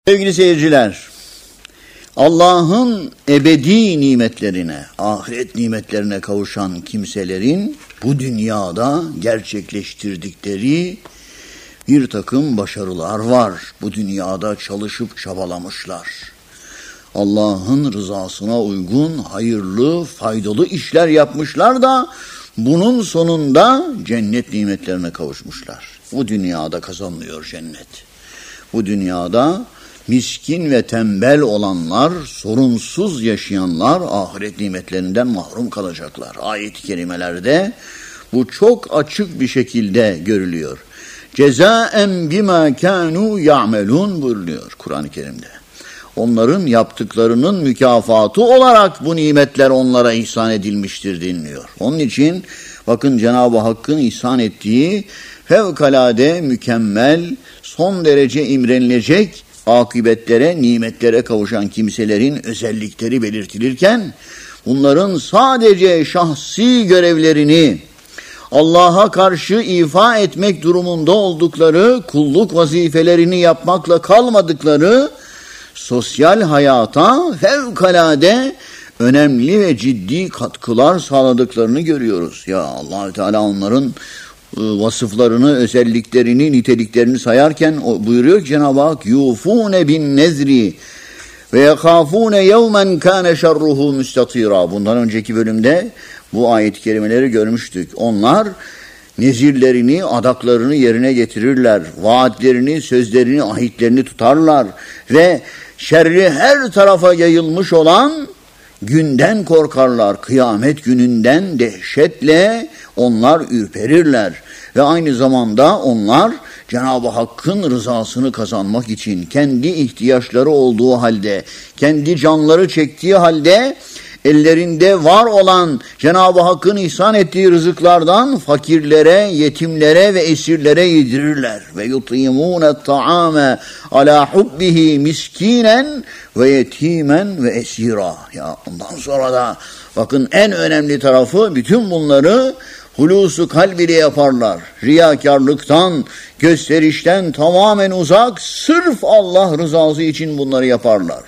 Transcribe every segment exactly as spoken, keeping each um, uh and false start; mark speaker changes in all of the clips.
Speaker 1: Sevgili seyirciler, Allah'ın ebedi nimetlerine, ahiret nimetlerine kavuşan kimselerin bu dünyada gerçekleştirdikleri bir takım başarılar var. Bu dünyada çalışıp çabalamışlar. Allah'ın rızasına uygun, hayırlı, faydalı işler yapmışlar da bunun sonunda cennet nimetlerine kavuşmuşlar. Bu dünyada kazanılıyor cennet. Bu dünyada miskin ve tembel olanlar, sorunsuz yaşayanlar ahiret nimetlerinden mahrum kalacaklar. Ayet-i kerimelerde bu çok açık bir şekilde görülüyor. Cezaen bima kanu ya'melun buyuruyor Kur'an-ı Kerim'de. Onların yaptıklarının mükafatı olarak bu nimetler onlara ihsan edilmiştir deniliyor. Onun için bakın Cenab-ı Hakk'ın ihsan ettiği fevkalade mükemmel, son derece imrenilecek akıbetlere, nimetlere kavuşan kimselerin özellikleri belirtilirken bunların sadece şahsi görevlerini Allah'a karşı ifa etmek durumunda oldukları, kulluk vazifelerini yapmakla kalmadıkları sosyal hayata fevkalade önemli ve ciddi katkılar sağladıklarını görüyoruz. Ya Allah-u Teala onların vasıflarını, özelliklerini, niteliklerini sayarken buyuruyor ki Cenab-ı Hak yufune bin nezri ve yekafune yevmen kâne şerruhu müstatîrâ. Bundan önceki bölümde bu ayet-i kerimeleri görmüştük. Onlar nezirlerini, adaklarını yerine getirirler. Vaatlerini, sözlerini, ahitlerini tutarlar ve şerri her tarafa yayılmış olan günden korkarlar. Kıyamet gününden dehşetle onlar ürperirler. Ve aynı zamanda onlar Cenab-ı Hakk'ın rızasını kazanmak için kendi ihtiyaçları olduğu halde, kendi canları çektiği halde ellerinde var olan Cenab-ı Hakk'ın ihsan ettiği rızıklardan fakirlere, yetimlere ve esirlere yedirirler. Ve yutimûne ta'ame ala hubbihi miskinen ve yetimen ve esira. Ya ondan sonra da bakın en önemli tarafı bütün bunları hulusu kalb ile yaparlar. Riyakarlıktan, gösterişten tamamen uzak, sırf Allah rızası için bunları yaparlar.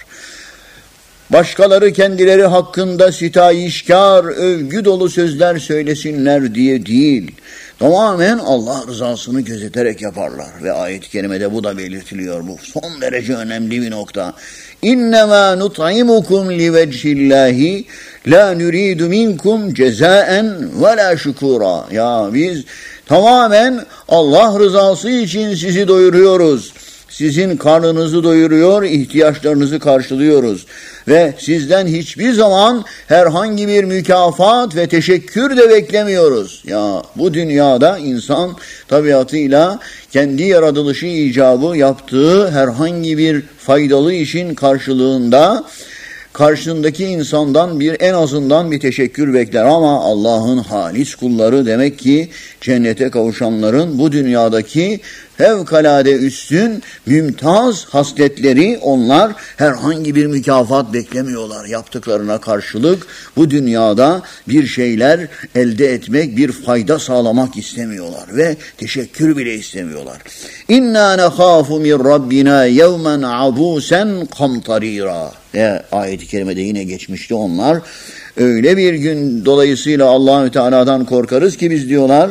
Speaker 1: Başkaları kendileri hakkında sitayişkar, övgü dolu sözler söylesinler diye değil. Tamamen Allah rızasını gözeterek yaparlar. Ve ayet-i kerimede bu da belirtiliyor. Bu son derece önemli bir nokta. İnnemâ nut'imukum livecillahi la nuridu minkum cezaen ve la şükura. Ya biz tamamen Allah rızası için sizi doyuruyoruz. Sizin karnınızı doyuruyor, ihtiyaçlarınızı karşılıyoruz. Ve sizden hiçbir zaman herhangi bir mükafat ve teşekkür de beklemiyoruz. Ya bu dünyada insan tabiatıyla kendi yaratılışı icabı yaptığı herhangi bir faydalı işin karşılığında karşındaki insandan bir en azından bir teşekkür bekler ama Allah'ın halis kulları demek ki cennete kavuşanların bu dünyadaki fevkalade üstün, mümtaz hasletleri onlar herhangi bir mükafat beklemiyorlar. Yaptıklarına karşılık bu dünyada bir şeyler elde etmek, bir fayda sağlamak istemiyorlar ve teşekkür bile istemiyorlar. İnna nekhafu min rabbina yevmen abusen kamtarira. E, ayet-i kerimede yine geçmişti onlar. Öyle bir gün dolayısıyla Allahü Teala'dan korkarız ki biz diyorlar.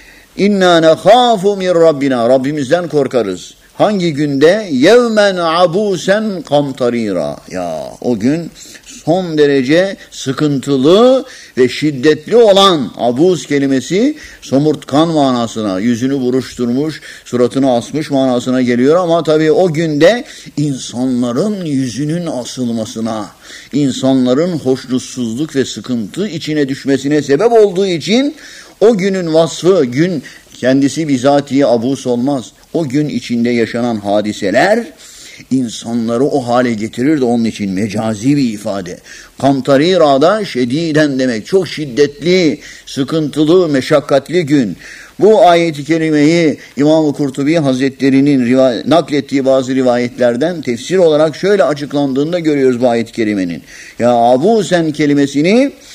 Speaker 1: İnna nekhafu min rabbina. Rabbimizden korkarız. Hangi günde? Yevmen abusen kamtarira. Ya o gün son derece sıkıntılı ve şiddetli olan abuz kelimesi somurtkan manasına, yüzünü buruşturmuş, suratını asmış manasına geliyor ama tabii o günde insanların yüzünün asılmasına, insanların hoşnutsuzluk ve sıkıntı içine düşmesine sebep olduğu için o günün vasfı, gün kendisi bizatihi abus olmaz. O gün içinde yaşanan hadiseler insanları o hale getirir de onun için mecazi bir ifade. Kamtarira'da şediden demek. Çok şiddetli, sıkıntılı, meşakkatli gün. Bu ayet-i kerimeyi İmam-ı Kurtubi Hazretleri'nin riva- naklettiği bazı rivayetlerden tefsir olarak şöyle açıklandığında görüyoruz bu ayet-i kerimenin. Ya abusen kelimesini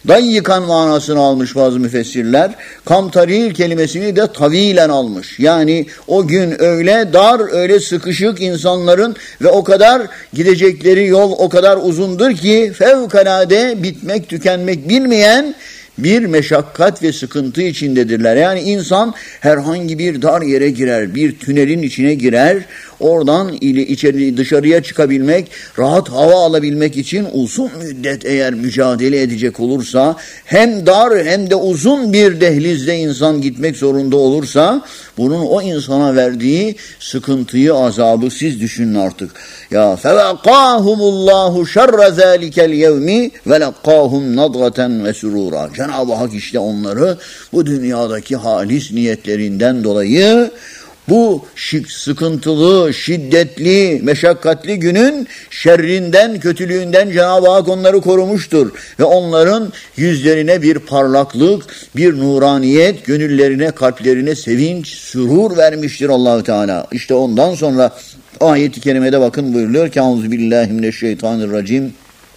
Speaker 1: Dayyikan manasını almış bazı müfessirler. Kamtaril kelimesini de tavilen almış. Yani o gün öyle dar, öyle sıkışık insanların ve o kadar gidecekleri yol o kadar uzundur ki fevkalade bitmek tükenmek bilmeyen bir meşakkat ve sıkıntı içindedirler. Yani insan herhangi bir dar yere girer, bir tünelin içine girer, oradan içeri dışarıya çıkabilmek, rahat hava alabilmek için uzun müddet eğer mücadele edecek olursa, hem dar hem de uzun bir dehlizde insan gitmek zorunda olursa, bunun o insana verdiği sıkıntıyı, azabı siz düşünün artık. Ya fevekâhumullahu şerre zâlikel yevmi ve lekkâhum nadraten ve surûrâ. Cenab-ı Hak işte onları bu dünyadaki halis niyetlerinden dolayı bu sıkıntılı, şiddetli, meşakkatli günün şerrinden, kötülüğünden Cenab-ı Hak onları korumuştur. Ve onların yüzlerine bir parlaklık, bir nuraniyet, gönüllerine, kalplerine sevinç, sürur vermiştir Allah-u Teala. İşte ondan sonra ayet-i kerimede bakın buyuruyor ki Euzubillahimineşşeytanirracim.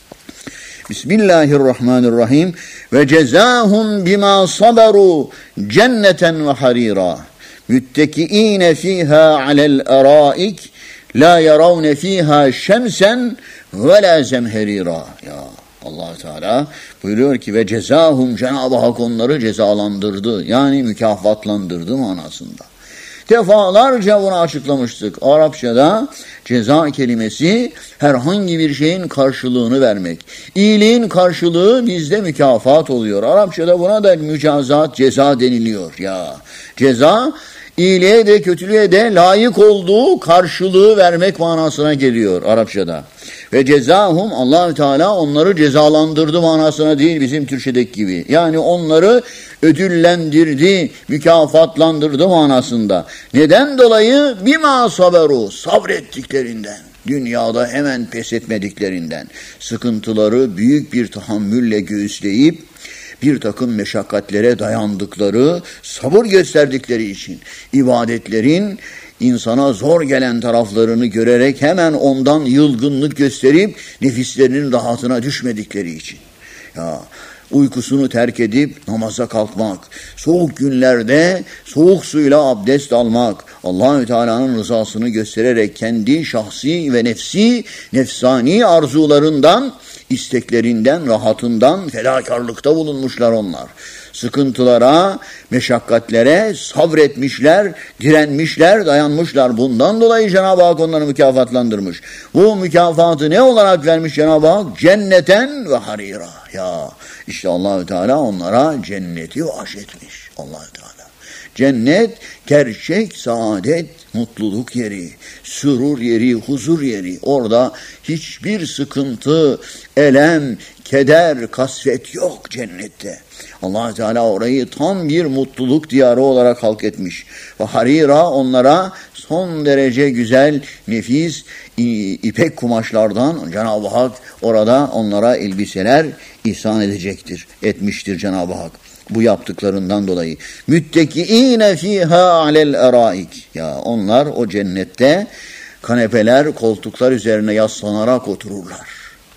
Speaker 1: Bismillahirrahmanirrahim. Ve cezahum bima sabaru cenneten ve harira. Müttekiine fiha alel araik la yaravne fiha şemsen ve la zemherira. Ya Allah Teala buyuruyor ki ve cezahum, Cenab-ı Hak onları cezalandırdı. Yani mükafatlandırdı manasında. Defalarca bunu açıklamıştık. Arapçada ceza kelimesi herhangi bir şeyin karşılığını vermek. İyiliğin karşılığı bizde mükafat oluyor. Arapçada buna da mücazat, ceza deniliyor. Ya ceza iyiliğe de kötülüğe de layık olduğu karşılığı vermek manasına geliyor Arapçada. Ve cezahum, Allah-u Teala onları cezalandırdı manasına değil bizim Türkçedeki gibi. Yani onları ödüllendirdi, mükafatlandırdı manasında. Neden dolayı? Bima saberu, sabrettiklerinden. Dünyada hemen pes etmediklerinden. Sıkıntıları büyük bir tahammülle göğüsleyip bir takım meşakkatlere dayandıkları, sabır gösterdikleri için ibadetlerin insana zor gelen taraflarını görerek hemen ondan yılgınlık gösterip nefislerinin rahatına düşmedikleri için. Ya uykusunu terk edip namaza kalkmak, soğuk günlerde soğuk suyla abdest almak, Allah-u Teala'nın rızasını göstererek kendi şahsi ve nefsi, nefsani arzularından, isteklerinden, rahatından fedakarlıkta bulunmuşlar onlar. Sıkıntılara, meşakkatlere sabretmişler, direnmişler, dayanmışlar. Bundan dolayı Cenab-ı Hak onları mükafatlandırmış. Bu mükafatı ne olarak vermiş Cenab-ı Hak? Cenneten ve harira. Ya işte Allah-u Teala onlara cenneti bahşetmiş. Allah-u Teala. Cennet gerçek saadet, mutluluk yeri, sürur yeri, huzur yeri. Orada hiçbir sıkıntı, elem, keder, kasvet yok cennette. Allah Teala orayı tam bir mutluluk diyarı olarak halk etmiş. Ve harira, onlara son derece güzel, nefis, ipek kumaşlardan Cenab-ı Hak orada onlara elbiseler ihsan edecektir, etmiştir Cenab-ı Hak. Bu yaptıklarından dolayı. Müttekiine fiha alel eraik. Ya onlar o cennette kanepeler, koltuklar üzerine yaslanarak otururlar.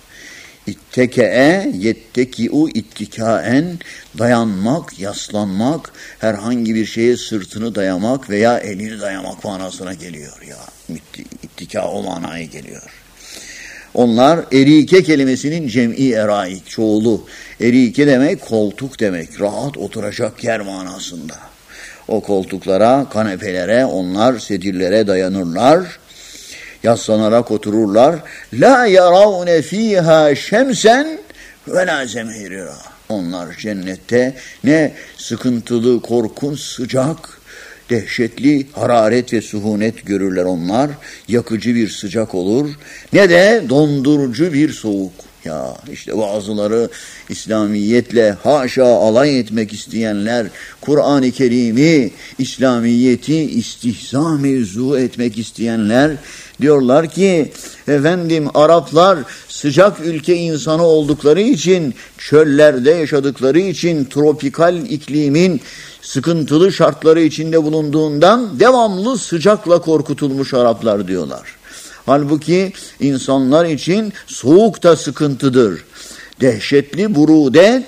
Speaker 1: İtteke'e yetteki'u ittikaen, dayanmak, yaslanmak, herhangi bir şeye sırtını dayamak veya elini dayamak manasına geliyor ya. İttika o manaya geliyor. Onlar erike kelimesinin cem'i eraik, çoğulu. Erike demek koltuk demek, rahat oturacak yer manasında. O koltuklara, kanepelere, onlar sedirlere dayanırlar. Yaslanarak otururlar. La yaravne fiha şemsen ve la zemherira. Onlar cennette ne sıkıntılı, korkunç, sıcak, dehşetli hararet ve suhunet görürler onlar. Yakıcı bir sıcak olur. Ne de dondurucu bir soğuk. Ya işte bazıları İslamiyetle haşa alay etmek isteyenler, Kur'an-ı Kerim'i, İslamiyeti istihza mevzu etmek isteyenler diyorlar ki efendim Araplar sıcak ülke insanı oldukları için, çöllerde yaşadıkları için, tropikal iklimin sıkıntılı şartları içinde bulunduğundan devamlı sıcakla korkutulmuş Araplar diyorlar. Halbuki insanlar için soğuk da sıkıntıdır. Dehşetli burudet,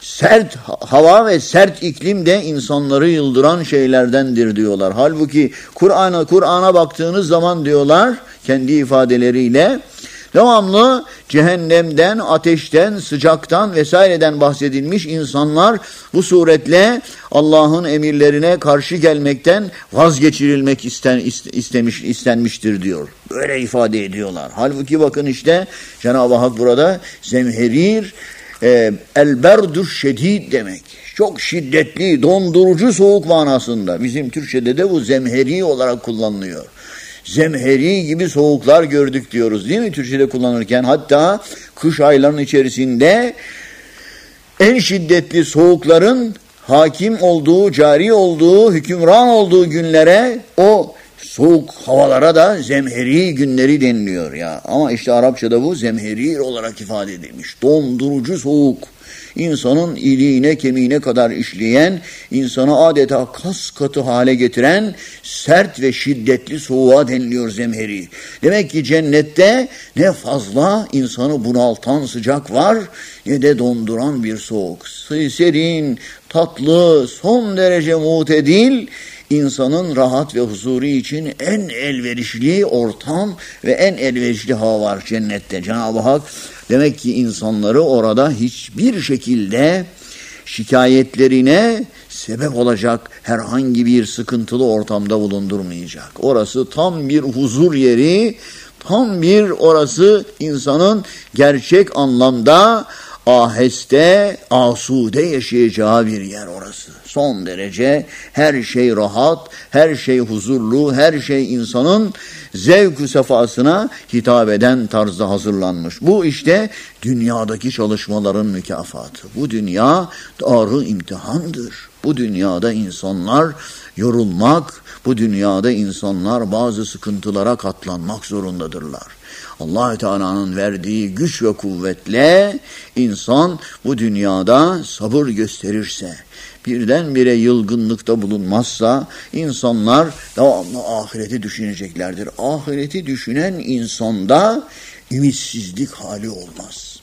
Speaker 1: sert hava ve sert iklim de insanları yıldıran şeylerdendir diyorlar. Halbuki Kur'an'a Kur'an'a baktığınız zaman diyorlar kendi ifadeleriyle devamlı cehennemden, ateşten, sıcaktan vesaireden bahsedilmiş. İnsanlar bu suretle Allah'ın emirlerine karşı gelmekten vazgeçirilmek isten, istemiş, istenmiştir diyor. Böyle ifade ediyorlar. Halbuki bakın işte Cenab-ı Hak burada zemherir, e, elberduş şedid demek. Çok şiddetli, dondurucu soğuk manasında. Bizim Türkçe'de de bu zemheri olarak kullanılıyor. Zemheri gibi soğuklar gördük diyoruz değil mi Türkçe'de kullanırken? Hatta kış aylarının içerisinde en şiddetli soğukların hakim olduğu, cari olduğu, hükümran olduğu günlere, o soğuk havalara da zemheri günleri deniliyor ya. Ama işte Arapçada bu zemheri olarak ifade edilmiş. Dondurucu soğuk. İnsanın iliğine kemiğine kadar işleyen, insanı adeta kas katı hale getiren sert ve şiddetli soğuğa deniliyor zemheri. Demek ki cennette ne fazla insanı bunaltan sıcak var ne de donduran bir soğuk. Serin, tatlı, son derece mutedil, insanın rahat ve huzuru için en elverişli ortam ve en elverişli hava var cennette. Cenab-ı Hak demek ki insanları orada hiçbir şekilde şikayetlerine sebep olacak herhangi bir sıkıntılı ortamda bulundurmayacak. Orası tam bir huzur yeri, tam bir orası insanın gerçek anlamda aheste, asude yaşayacağı bir yer orası. Son derece her şey rahat, her şey huzurlu, her şey insanın zevk-ü sefasına hitap eden tarzda hazırlanmış. Bu işte dünyadaki çalışmaların mükafatı. Bu dünya darı imtihandır. Bu dünyada insanlar yorulmak, bu dünyada insanlar bazı sıkıntılara katlanmak zorundadırlar. Allah-u Teala'nın verdiği güç ve kuvvetle insan bu dünyada sabır gösterirse, birdenbire yılgınlıkta bulunmazsa insanlar devamlı ahireti düşüneceklerdir. Ahireti düşünen insanda ümitsizlik hali olmaz.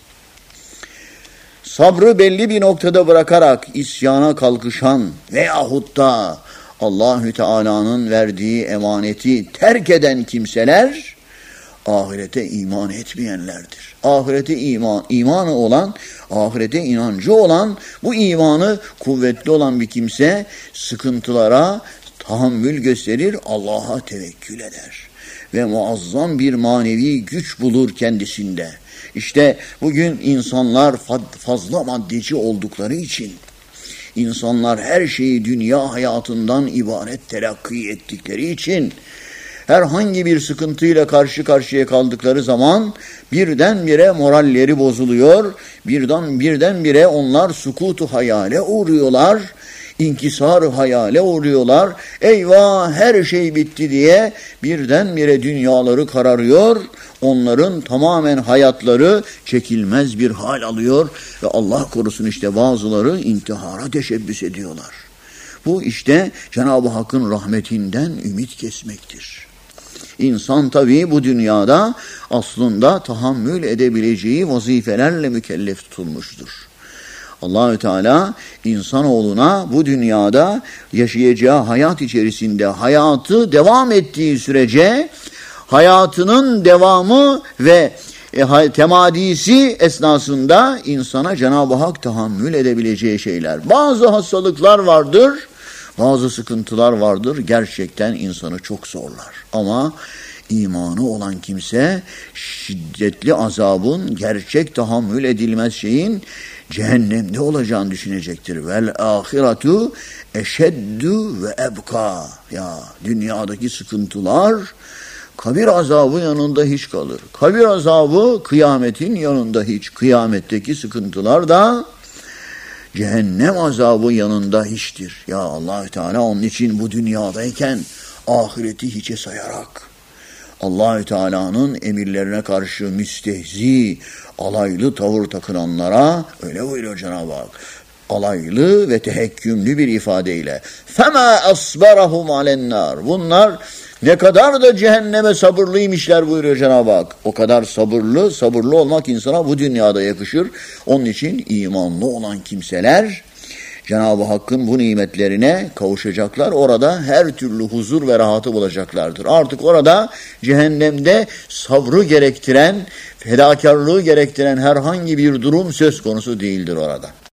Speaker 1: Sabrı belli bir noktada bırakarak isyana kalkışan veyahut da Allah-u Teala'nın verdiği emaneti terk eden kimseler ahirete iman etmeyenlerdir. Ahirete iman, imanı olan, ahirete inancı olan, bu imanı kuvvetli olan bir kimse sıkıntılara tahammül gösterir, Allah'a tevekkül eder. Ve muazzam bir manevi güç bulur kendisinde. İşte bugün insanlar fazla maddeci oldukları için, insanlar her şeyi dünya hayatından ibaret telakki ettikleri için, herhangi bir sıkıntıyla karşı karşıya kaldıkları zaman birdenbire moralleri bozuluyor, birden birdenbire onlar sukutu hayale uğruyorlar, inkisar hayale uğruyorlar. Eyvah her şey bitti diye birdenbire dünyaları kararıyor, onların tamamen hayatları çekilmez bir hal alıyor ve Allah korusun işte bazıları intihara teşebbüs ediyorlar. Bu işte Cenab-ı Hakk'ın rahmetinden ümit kesmektir. İnsan tabii bu dünyada aslında tahammül edebileceği vazifelerle mükellef tutulmuştur. Allahü Teala insanoğluna bu dünyada yaşayacağı hayat içerisinde hayatı devam ettiği sürece hayatının devamı ve temadisi esnasında insana Cenab-ı Hak tahammül edebileceği şeyler. Bazı hastalıklar vardır, bazı sıkıntılar vardır, gerçekten insanı çok zorlar. Ama imanı olan kimse şiddetli azabın, gerçek tahammül edilmez şeyin cehennemde olacağını düşünecektir. Vel ahiretu eşeddü ve ebka. Ya dünyadaki sıkıntılar kabir azabı yanında hiç kalır. Kabir azabı kıyametin yanında hiç. Kıyametteki sıkıntılar da cehennem azabı yanında hiçtir. Ya Allah-u Teala onun için bu dünyadayken ahireti hiçe sayarak Allah-u Teala'nın emirlerine karşı müstehzi, alaylı tavır takınanlara öyle buyuruyor Cenab-ı Hak. Alaylı ve tehekkümlü bir ifadeyle. فَمَا أَصْبَرَهُمْ عَلَى النَّارِ. Bunlar Ne kadar da cehenneme sabırlıymışlar buyuruyor Cenab-ı Hak. O kadar sabırlı, sabırlı olmak insana bu dünyada yakışır. Onun için imanlı olan kimseler Cenab-ı Hakk'ın bu nimetlerine kavuşacaklar. Orada her türlü huzur ve rahatı bulacaklardır. Artık orada cehennemde sabrı gerektiren, fedakarlığı gerektiren herhangi bir durum söz konusu değildir orada.